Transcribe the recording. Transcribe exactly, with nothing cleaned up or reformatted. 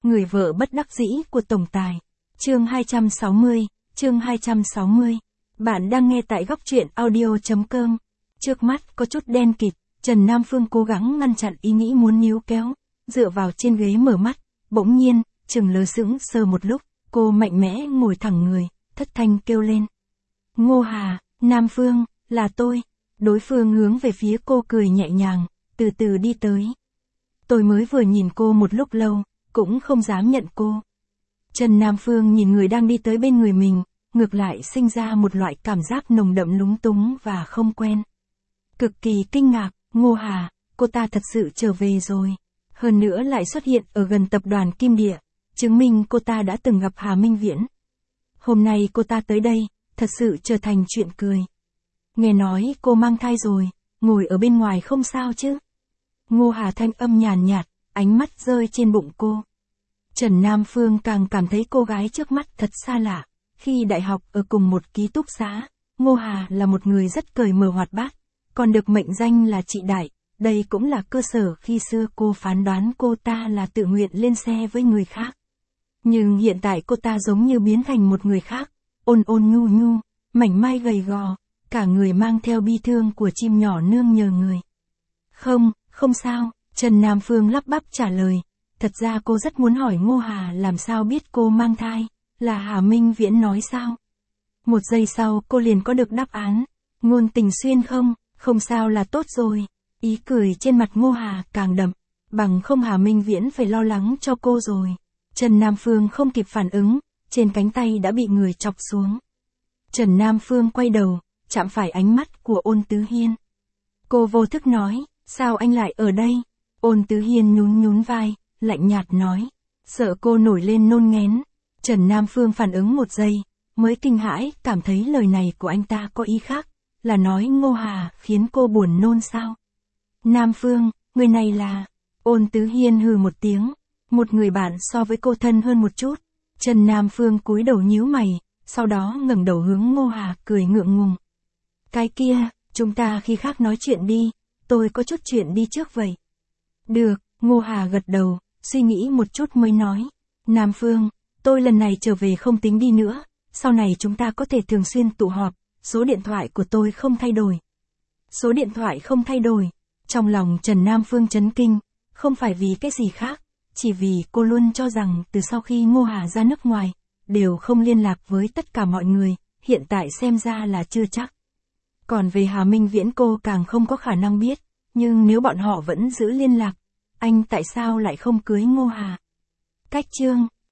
Người vợ bất đắc dĩ của tổng tài. Chương hai trăm sáu mươi, chương hai trăm sáu mươi. Bạn đang nghe tại góc truyện audio chấm com. Trước mắt có chút đen kịt, Trần Nam Phương cố gắng ngăn chặn ý nghĩ muốn níu kéo, dựa vào trên ghế mở mắt, bỗng nhiên, chừng lơ sững sờ một lúc, cô mạnh mẽ ngồi thẳng người, thất thanh kêu lên. Ngô Hà, Nam Phương, là tôi. Đối phương hướng về phía cô cười nhẹ nhàng, từ từ đi tới. Tôi mới vừa nhìn cô một lúc lâu, cũng không dám nhận cô. Trần Nam Phương nhìn người đang đi tới bên người mình, ngược lại sinh ra một loại cảm giác nồng đậm lúng túng và không quen. Cực kỳ kinh ngạc, Ngô Hà, cô ta thật sự trở về rồi. Hơn nữa lại xuất hiện ở gần tập đoàn Kim Địa, chứng minh cô ta đã từng gặp Hà Minh Viễn. Hôm nay cô ta tới đây, thật sự trở thành chuyện cười. Nghe nói cô mang thai rồi, ngồi ở bên ngoài không sao chứ? Ngô Hà thanh âm nhàn nhạt, ánh mắt rơi trên bụng cô. Trần Nam Phương càng cảm thấy cô gái trước mắt thật xa lạ. Khi đại học ở cùng một ký túc xá, Ngô Hà là một người rất cởi mở hoạt bát, còn được mệnh danh là chị Đại. Đây cũng là cơ sở khi xưa cô phán đoán cô ta là tự nguyện lên xe với người khác. Nhưng hiện tại cô ta giống như biến thành một người khác, ôn ôn nhu nhu, mảnh mai gầy gò, cả người mang theo bi thương của chim nhỏ nương nhờ người. Không, không sao, Trần Nam Phương lắp bắp trả lời. Thật ra cô rất muốn hỏi Ngô Hà làm sao biết cô mang thai, là Hà Minh Viễn nói sao? Một giây sau cô liền có được đáp án. Ngôn Tình Xuyên không, không sao là tốt rồi. Ý cười trên mặt Ngô Hà càng đậm, bằng không Hà Minh Viễn phải lo lắng cho cô rồi. Trần Nam Phương không kịp phản ứng, trên cánh tay đã bị người chọc xuống. Trần Nam Phương quay đầu, chạm phải ánh mắt của Ôn Tứ Hiên. Cô vô thức nói, sao anh lại ở đây? Ôn Tứ Hiên nhún nhún vai, lạnh nhạt nói, sợ cô nổi lên nôn nghén. Trần Nam Phương phản ứng một giây, mới kinh hãi, cảm thấy lời này của anh ta có ý khác, là nói Ngô Hà khiến cô buồn nôn sao? Nam Phương, người này là... Ôn Tứ Hiên hừ một tiếng, một người bạn so với cô thân hơn một chút. Trần Nam Phương cúi đầu nhíu mày, sau đó ngẩng đầu hướng Ngô Hà cười ngượng ngùng. Cái kia, chúng ta khi khác nói chuyện đi, tôi có chút chuyện đi trước vậy. Được, Ngô Hà gật đầu, suy nghĩ một chút mới nói. Nam Phương, tôi lần này trở về không tính đi nữa, sau này chúng ta có thể thường xuyên tụ họp, số điện thoại của tôi không thay đổi. Số điện thoại không thay đổi. Trong lòng Trần Nam Phương chấn kinh, không phải vì cái gì khác, chỉ vì cô luôn cho rằng từ sau khi Ngô Hà ra nước ngoài, đều không liên lạc với tất cả mọi người, hiện tại xem ra là chưa chắc. Còn về Hà Minh Viễn cô càng không có khả năng biết, nhưng nếu bọn họ vẫn giữ liên lạc, anh tại sao lại không cưới Ngô Hà? Cách chương